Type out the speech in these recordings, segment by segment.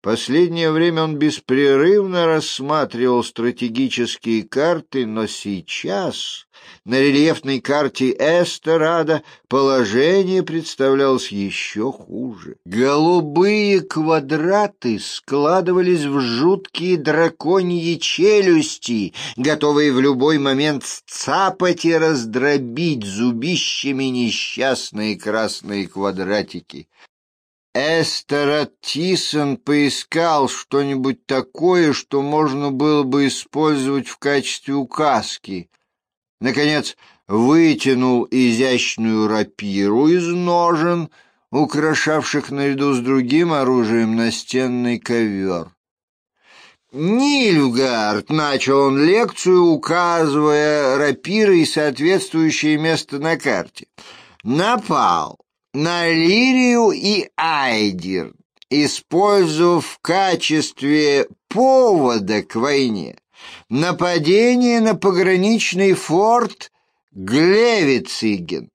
Последнее время он беспрерывно рассматривал стратегические карты, но сейчас на рельефной карте Эстерада положение представлялось еще хуже. Голубые квадраты складывались в жуткие драконьи челюсти, готовые в любой момент сцапать и раздробить зубищами несчастные красные квадратики. Эстерад Тисон поискал что-нибудь такое, что можно было бы использовать в качестве указки. Наконец, вытянул изящную рапиру из ножен, украшавших наряду с другим оружием настенный ковер. «Нильфгард», — начал он лекцию, указывая рапирой соответствующее место на карте, — «напал на Лирию и Айдир, использовав в качестве повода к войне нападение на пограничный форт Глевициген.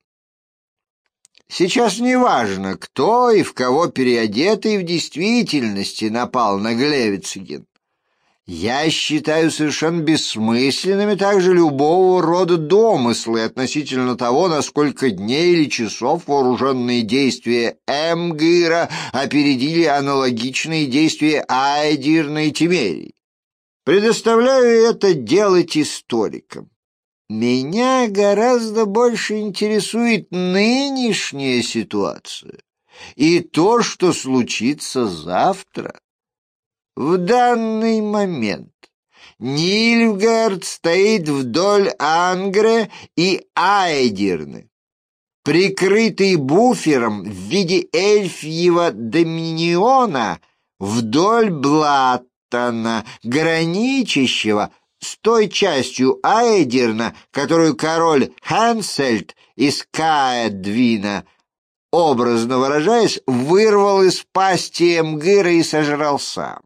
Сейчас не важно, кто и в кого переодетый в действительности напал на Глевициген. Я считаю совершенно бессмысленными также любого рода домыслы относительно того, на сколько дней или часов вооруженные действия Эмгира опередили аналогичные действия Айдирна и Тимерии. Предоставляю это делать историкам. Меня гораздо больше интересует нынешняя ситуация и то, что случится завтра. В данный момент Нильфгард стоит вдоль Ангре и Айдирны, прикрытый буфером в виде эльфьего доминиона вдоль Блаттона, граничащего с той частью Айдирна, которую король Хансельд из Каэдвина, образно выражаясь, вырвал из пасти Эмгира и сожрал сам.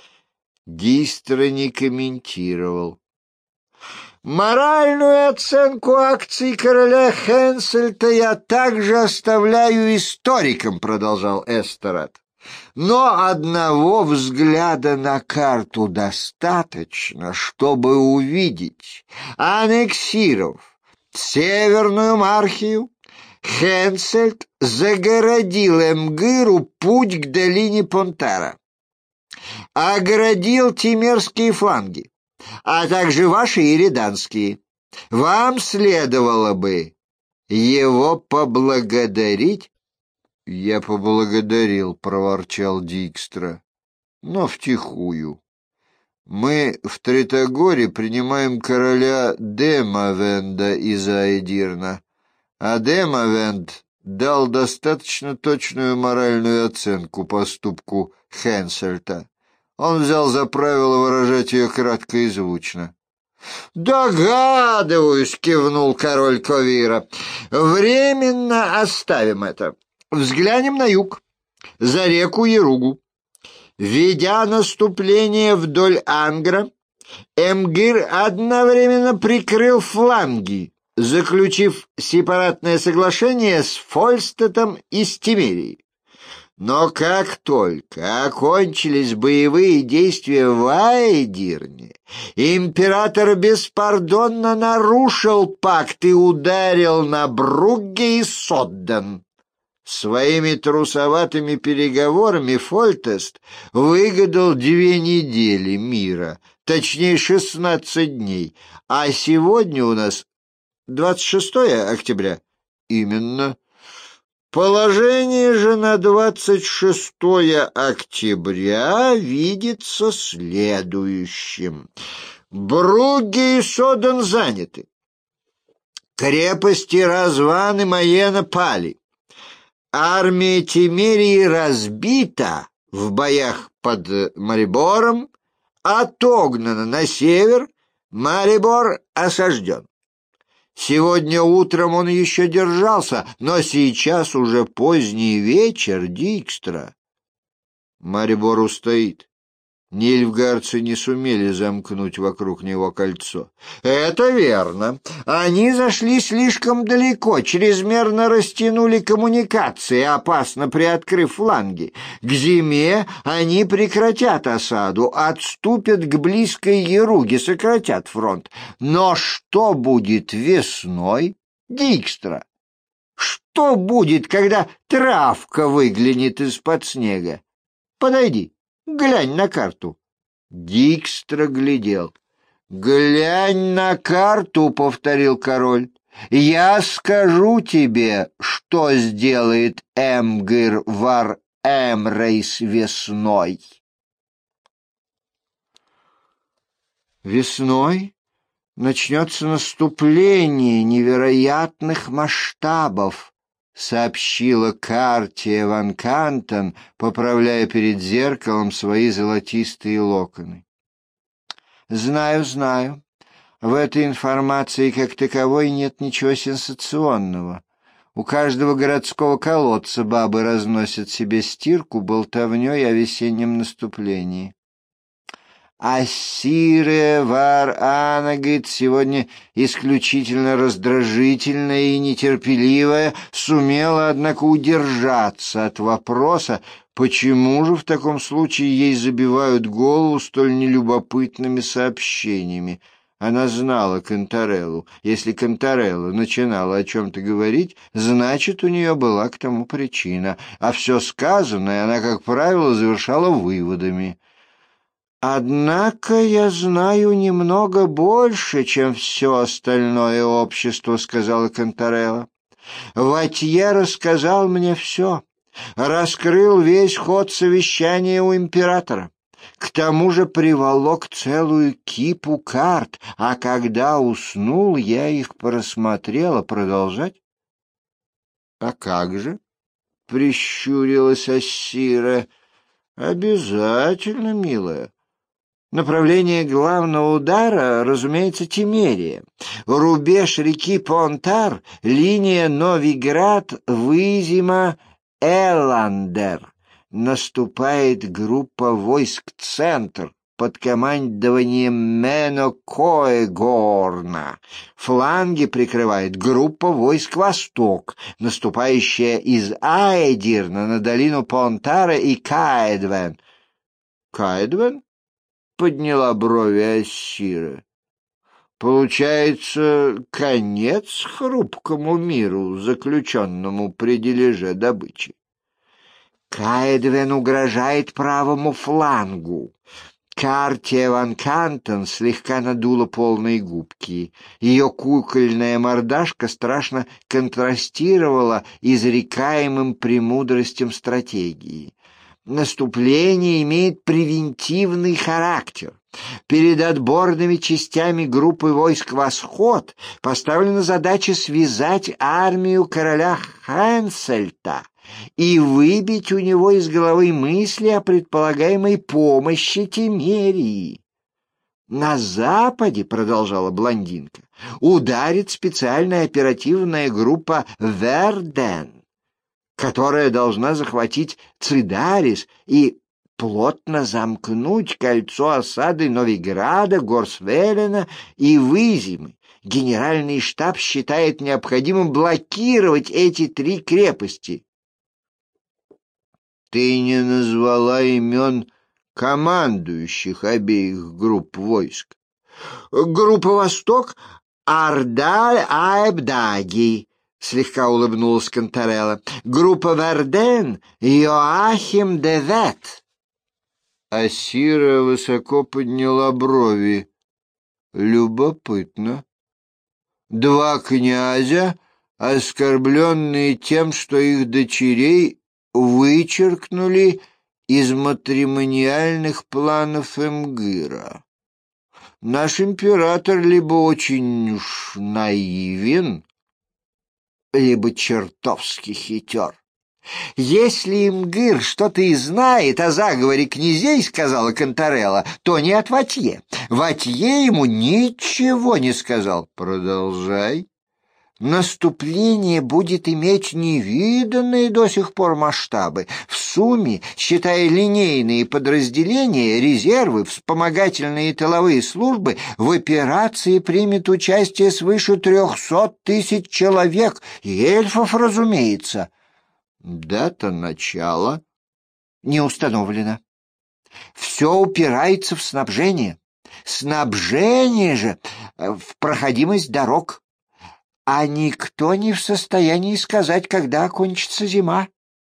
Дистра не комментировал. «Моральную оценку акций короля Хенсельта я также оставляю историкам», — продолжал Эстерад. «Но одного взгляда на карту достаточно, чтобы увидеть, аннексировав Северную Мархию, Хенсельд загородил Эмгиру путь к долине Понтара, оградил тимерские фланги, а также ваши ириданские. Вам следовало бы его поблагодарить». «Я поблагодарил», — проворчал Дикстра, — «но втихую. Мы в Тритогоре принимаем короля Демавенда из Айдирна, а Демавенд дал достаточно точную моральную оценку поступку Хенсельта. Он взял за правило выражать ее кратко и звучно». «Догадываюсь», — кивнул король Ковира. «Временно оставим это. Взглянем на юг, за реку Яругу. Ведя наступление вдоль Ангра, Эмгир одновременно прикрыл фланги, заключив сепаратное соглашение с Фольстетом и с Тимерией. Но как только окончились боевые действия в Айдирне, император беспардонно нарушил пакт и ударил на Бругге и Содден. Своими трусоватыми переговорами Фольтест выгадал 2 недели мира, точнее 16 дней, а сегодня у нас 26 октября. Именно. Положение же на 26 октября видится следующим. Бругге и Соден заняты. Крепости Разван и Маена пали. Армия Тимерии разбита в боях под Марибором, отогнана на север, Марибор осажден. Сегодня утром он еще держался, но сейчас уже поздний вечер, Дикстра. Марибор устоит. Нильфгаарцы не сумели замкнуть вокруг него кольцо. Это верно. Они зашли слишком далеко, чрезмерно растянули коммуникации, опасно приоткрыв фланги. К зиме они прекратят осаду, отступят к близкой Яруге, сократят фронт. Но что будет весной, Дикстра? Что будет, когда травка выглянет из-под снега? Подойди. Глянь на карту. Дикстра глядел. «Глянь на карту», — повторил король. «Я скажу тебе, что сделает Эмгир вар Эмрейс весной». Весной начнется наступление невероятных масштабов, сообщила Картия ван Кантен, поправляя перед зеркалом свои золотистые локоны. «Знаю, знаю. В этой информации как таковой нет ничего сенсационного. У каждого городского колодца бабы разносят себе стирку болтовнёй о весеннем наступлении. Ассире вар Анагит сегодня исключительно раздражительная и нетерпеливая, сумела, однако, удержаться от вопроса, почему же в таком случае ей забивают голову столь нелюбопытными сообщениями. Она знала Кантареллу. Если Кантарелла начинала о чем-то говорить, значит, у нее была к тому причина, а все сказанное она, как правило, завершала выводами. «Однако я знаю немного больше, чем все остальное общество», — сказала Кантарелла. «Ватье рассказал мне все, раскрыл весь ход совещания у императора. К тому же приволок целую кипу карт, а когда уснул, я их просмотрела. Продолжать?» «А как же?» — прищурилась Ассира. «Обязательно, милая. Направление главного удара, разумеется, Тимерия. Рубеж реки Понтар, линия Новиград-Вызима-Эландер. Наступает группа войск «Центр» под командованием Мено Коегорна. Фланги прикрывает группа войск «Восток», наступающая из Аэдирна на долину Понтара и Каэдвен. «Каэдвен?» — подняла брови Ассира. «Получается, конец хрупкому миру, заключенному при дележе добычи. Каэдвен угрожает правому флангу». Картия ван Кантен слегка надула полные губки. Ее кукольная мордашка страшно контрастировала изрекаемым премудростям стратегии. Наступление имеет превентивный характер. Перед отборными частями группы войск «Восход» поставлена задача связать армию короля Хенсельта и выбить у него из головы мысли о предполагаемой помощи Тимерии. «На западе, — продолжала блондинка, — ударит специальная оперативная группа «Верден», которая должна захватить Цидарис и плотно замкнуть кольцо осады Новиграда, Горсвелена и Вызимы. Генеральный штаб считает необходимым блокировать эти три крепости. Ты не назвала имен командующих обеих групп войск. Группа «Восток» — Ардаль-Аэбдаги, — слегка улыбнулась Кантарелла. Группа «Верден» — Йоахим де Вет. Ассира высоко подняла брови. Любопытно. Два князя, оскорбленные тем, что их дочерей вычеркнули из матримониальных планов Эмгира. Наш император либо очень уж наивен, либо чертовски хитер. «Если Имгир что-то и знает о заговоре князей, — сказала Кантарелла, — то не от Ватье. Ватье ему ничего не сказал». «Продолжай». наступление будет иметь невиданные до сих пор масштабы. В сумме, считая линейные подразделения, резервы, вспомогательные и тыловые службы, в операции примет участие свыше 300 тысяч человек, и эльфов, разумеется. Дата начала не установлена. Все упирается в снабжение. Снабжение же в проходимость дорог. А никто не в состоянии сказать, когда окончится зима.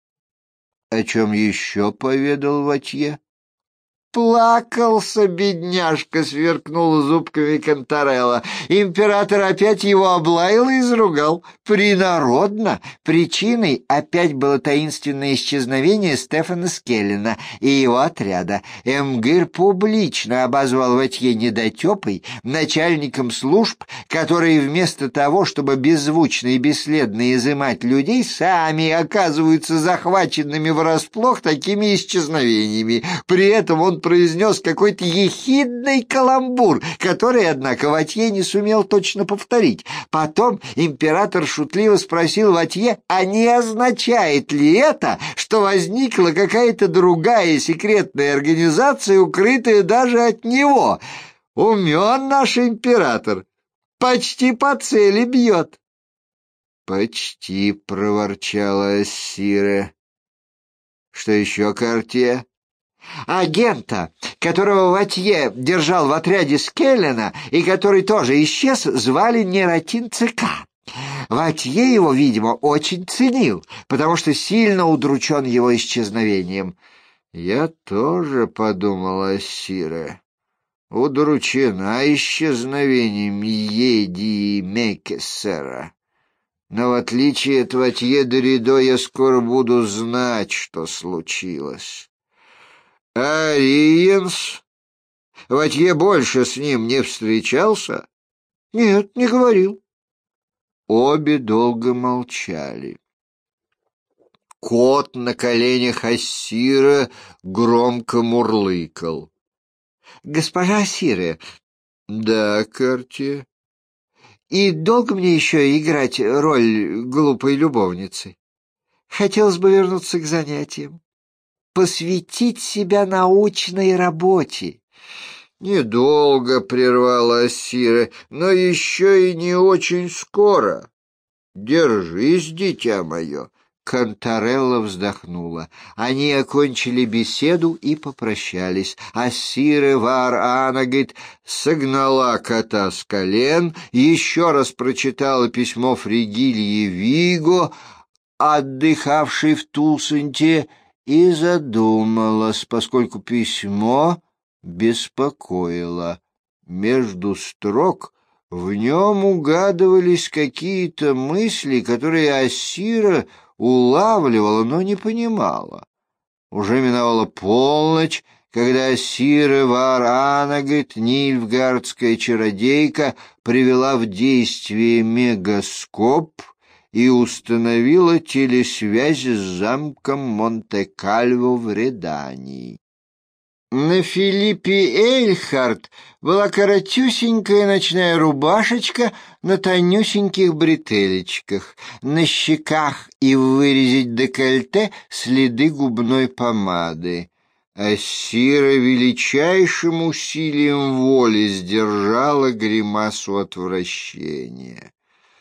О чем еще поведал Ватье? Плакался, бедняжка, сверкнула зубками Кантарелла. Император опять его облаял и изругал. Принародно. Причиной опять было таинственное исчезновение Стефана Скеллена и его отряда. Эмгир публично обозвал Ватье недотепой, начальником служб, которые вместо того, чтобы беззвучно и бесследно изымать людей, сами оказываются захваченными врасплох такими исчезновениями. При этом он произнес какой-то ехидный каламбур, который, однако, Ватье не сумел точно повторить. Потом император шутливо спросил Ватье, а не означает ли это, что возникла какая-то другая секретная организация, укрытая даже от него? Умен наш император, почти по цели бьет. «Почти», — проворчала Ассира. «Что еще, Картье?» Агента, которого Ватье держал в отряде Скеллена и который тоже исчез, звали Нератин ЦК. Ватье его, видимо, очень ценил, потому что сильно удручен его исчезновением. Я тоже подумала о Сире. Удручена исчезновением Еди Меккессера. Но в отличие от Ватье де Ридо я скоро буду знать, что случилось. А Риенс? Ватье больше с ним не встречался? Нет, не говорил. Обе долго молчали. Кот на коленях Ассира громко мурлыкал. Госпожа Ассира. Да, Картье. И долго мне еще играть роль глупой любовницы? Хотелось бы вернуться к занятиям. Посвятить себя научной работе. Недолго, прервала Ассира, но еще и не очень скоро. Держись, дитя мое. Кантарелла вздохнула. Они окончили беседу и попрощались. Ассира Ваар-Анагит согнала кота с колен, еще раз прочитала письмо Фригильи Виго, отдыхавшей в Тулсенте, и задумалась, поскольку письмо беспокоило. Между строк в нем угадывались какие-то мысли, которые Ассира улавливала, но не понимала. Уже миновала полночь, когда Ассира Ваар-Анагит, нильфгардская чародейка, привела в действие мегаскоп и установила телесвязь с замком Монте-Кальво в Редании. На Филиппе Эйльхарт была коротюсенькая ночная рубашечка на тонюсеньких бретелечках, на щеках и в вырезе декольте следы губной помады. Ассира величайшим усилием воли сдержала гримасу отвращения.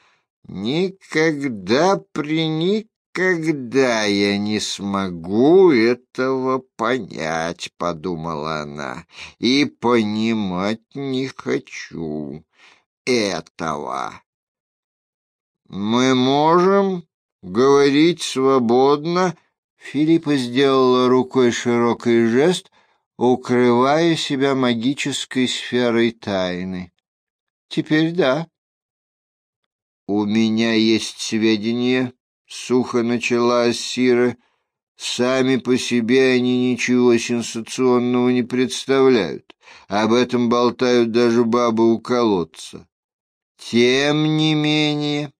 «Никогда я не смогу этого понять», — подумала она, — «и понимать не хочу этого». «Мы можем говорить свободно», — Филиппа сделала рукой широкий жест, укрывая себя магической сферой тайны. «Теперь да». «У меня есть сведения», — сухо начала Ассира. «Сами по себе они ничего сенсационного не представляют. Об этом болтают даже бабы у колодца. Тем не менее...»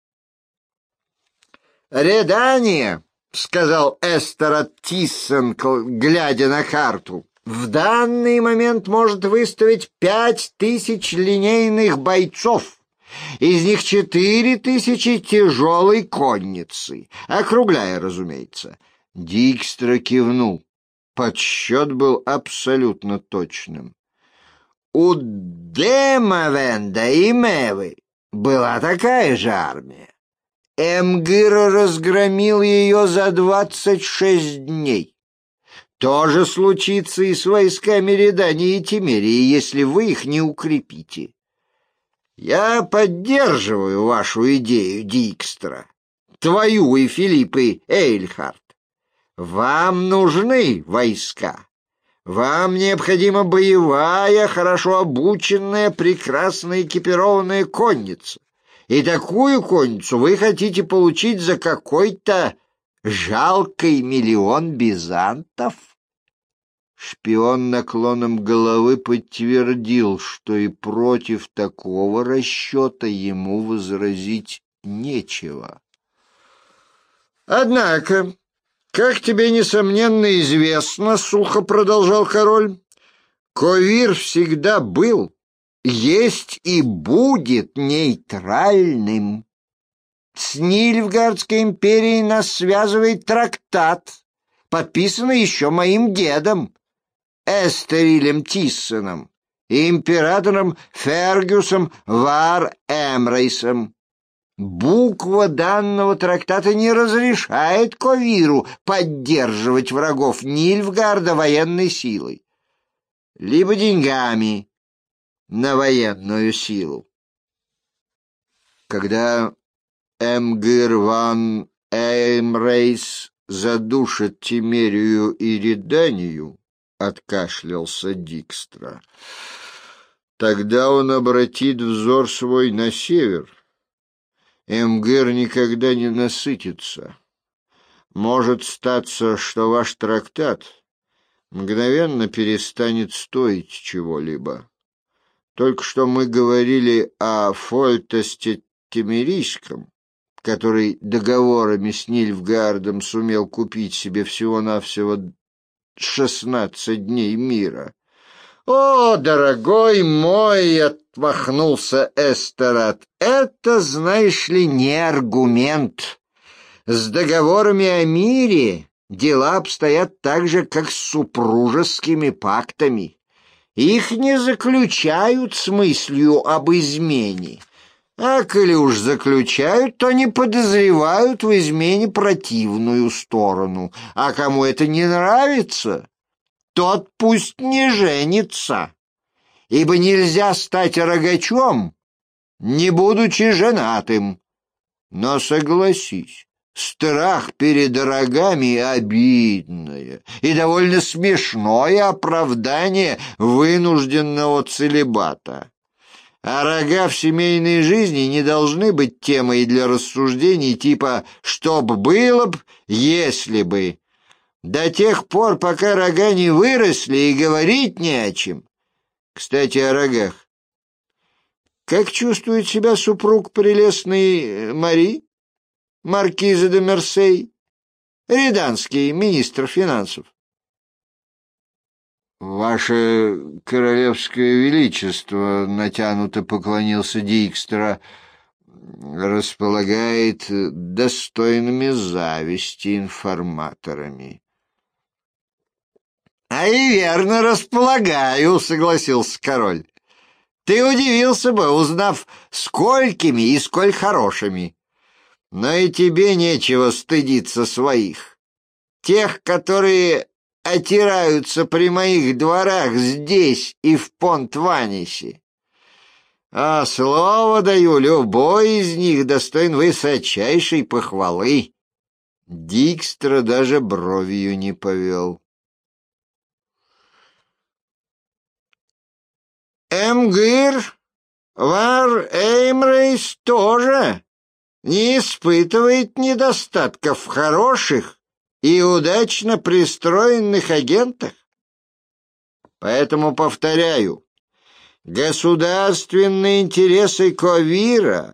«Редания», — сказал Эстерат Тиссенкл, глядя на карту, — «в данный момент может выставить 5000 линейных бойцов. Из них 4000 тяжелой конницы, округляя, разумеется. Дикстра кивнул. Подсчет был абсолютно точным. У Демавенда и Мевы была такая же армия. Эмгир разгромил ее за 26 дней. То же случится и с войсками Редани и Тимерии, если вы их не укрепите. Я поддерживаю вашу идею, Дикстра, твою и Филиппы Эйльхарт. Вам нужны войска. Вам необходима боевая, хорошо обученная, прекрасно экипированная конница. И такую конницу вы хотите получить за какой-то жалкий 1 миллион бизантов? Шпион наклоном головы подтвердил, что и против такого расчета ему возразить нечего. «Однако, как тебе, несомненно, известно, — сухо продолжал король, — Ковир всегда был, есть и будет нейтральным. С Нильфгардской империей нас связывает трактат, подписанный еще моим дедом, Эстерилем Тиссоном и императором Фергюсом Вар Эмрейсом. Буква данного трактата не разрешает Ковиру поддерживать врагов Нильфгарда военной силой, либо деньгами на военную силу. Когда Эмгир ван Эймрейс задушит Тимерию и Реданию, откашлялся Дикстра, тогда он обратит взор свой на север. Эмгир никогда не насытится. Может статься, что ваш трактат мгновенно перестанет стоить чего-либо. Только что мы говорили о Фольтесте Тимерийском, который договорами с Нильфгардом сумел купить себе всего-навсего 16 дней мира. «О, дорогой мой!» — отмахнулся Эстерат. «Это, знаешь ли, не аргумент. С договорами о мире дела обстоят так же, как с супружескими пактами. Их не заключают с мыслью об измене. А коли уж заключают, то не подозревают в измене противную сторону. А кому это не нравится, тот пусть не женится, ибо нельзя стать рогачом, не будучи женатым. Но согласись, страх перед рогами — обидное и довольно смешное оправдание вынужденного целибата. А рога в семейной жизни не должны быть темой для рассуждений типа «чтоб было б, если бы». До тех пор, пока рога не выросли, и говорить не о чем. Кстати, о рогах. Как чувствует себя супруг прелестной Мари, маркиза де Мерсей, реданский министр финансов? «Ваше королевское величество», — натянуто поклонился Дикстра, — «располагает достойными зависти информаторами». «А и верно располагаю», — согласился король. «Ты удивился бы, узнав, сколькими и сколь хорошими. Но и тебе нечего стыдиться своих. Тех, которые отираются при моих дворах здесь и в Понт-Ванисе. А слово даю, любой из них достоин высочайшей похвалы». Дикстра даже бровью не повел. Эмгир Вар Эймрейс тоже не испытывает недостатков в хороших и удачно пристроенных агентах. Поэтому повторяю, государственные интересы Ковира,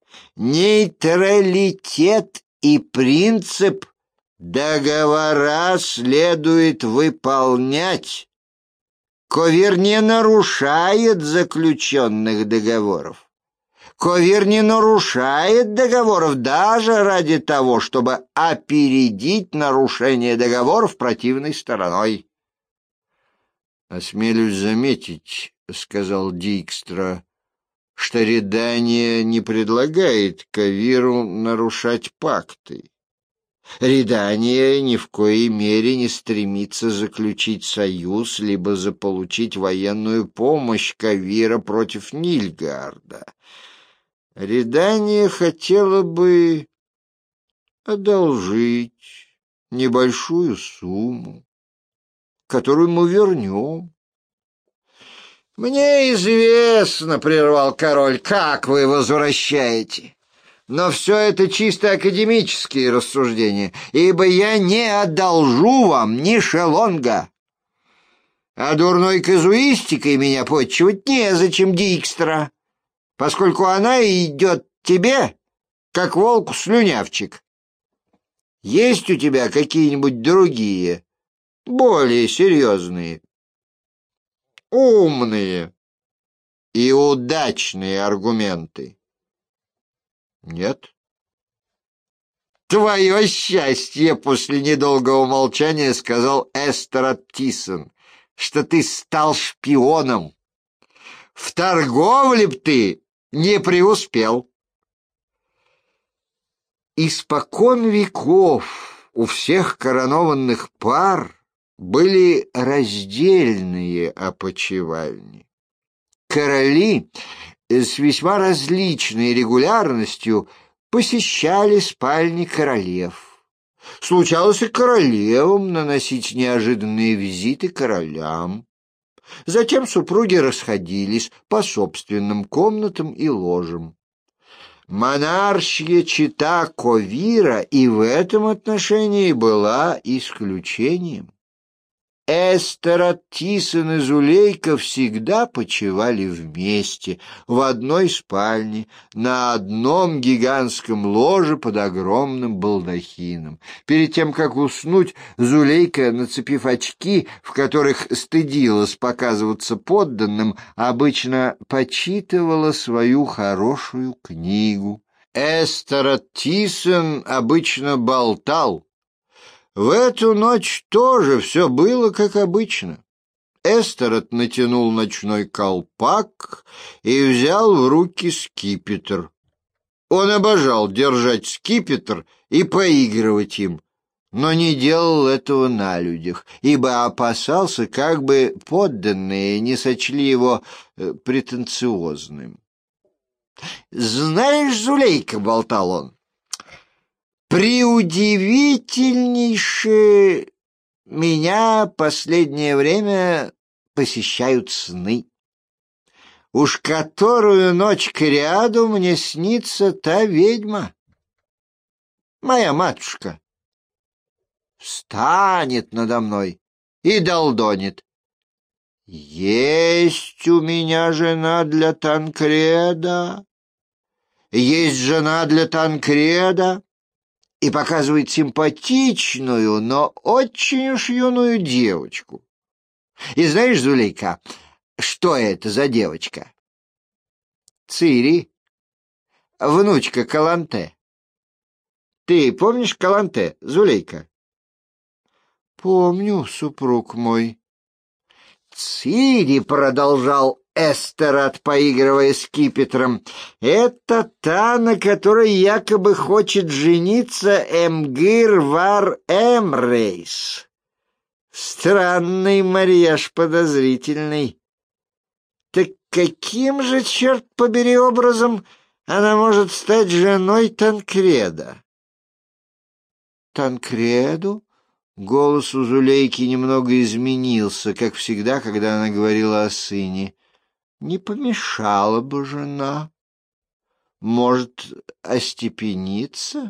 нейтралитет и принцип договора следует выполнять. Ковир не нарушает заключенных договоров. Ковир не нарушает договоров даже ради того, чтобы опередить нарушение договоров противной стороной. «Осмелюсь заметить, — сказал Дикстра, — что Редания не предлагает Ковиру нарушать пакты. Редания ни в коей мере не стремится заключить союз либо заполучить военную помощь Ковира против Нильгарда. Редания хотела бы одолжить небольшую сумму, которую мы вернем». «Мне известно, — прервал король, — как вы возвращаете. Но все это чисто академические рассуждения, ибо я не одолжу вам ни шелонга. А дурной казуистикой меня подчивать незачем, Дикстра, поскольку она идет тебе, как волку слюнявчик. Есть у тебя какие-нибудь другие, более серьезные, умные и удачные аргументы?» «Нет». «Твое счастье!» — после недолгого молчания сказал Эстерат Тисон, — «что ты стал шпионом. В торговле б ты не преуспел». Испокон веков у всех коронованных пар были раздельные опочивальни. Короли с весьма различной регулярностью посещали спальни королев. Случалось и королевам наносить неожиданные визиты королям. Затем супруги расходились по собственным комнатам и ложам. Монаршья чета Ковира и в этом отношении была исключением. Эстерат Тисон и Зулейка всегда почивали вместе, в одной спальне, на одном гигантском ложе под огромным балдахином. Перед тем, как уснуть, Зулейка, нацепив очки, в которых стыдилась показываться подданным, обычно почитывала свою хорошую книгу. Эстерат Тисон обычно болтал. В эту ночь тоже все было как обычно. Эстерат натянул ночной колпак и взял в руки скипетр. Он обожал держать скипетр и поигрывать им, но не делал этого на людях, ибо опасался, как бы подданные не сочли его претенциозным. «Знаешь, Зулейка, — болтал он, — преудивительнейшее меня последнее время посещают сны. Уж которую ночь кряду мне снится та ведьма, моя матушка. Встанет надо мной и долдонит: есть у меня жена для Танкреда, есть жена для Танкреда, и показывает симпатичную, но очень уж юную девочку. И знаешь, Зулейка, что это за девочка? Цири, внучка Каланте. Ты помнишь Каланте, Зулейка? Помню, супруг мой. Цири, — продолжал Эстерат, поигрывая скипетром, — это та, на которой якобы хочет жениться Эмгир Вар Эмрейс. Странный марьяж, подозрительный. Так каким же, черт побери, образом она может стать женой Танкреда? Танкреду? Голос у Зулейки немного изменился, как всегда, когда она говорила о сыне. Не помешала бы жена. Может, остепениться?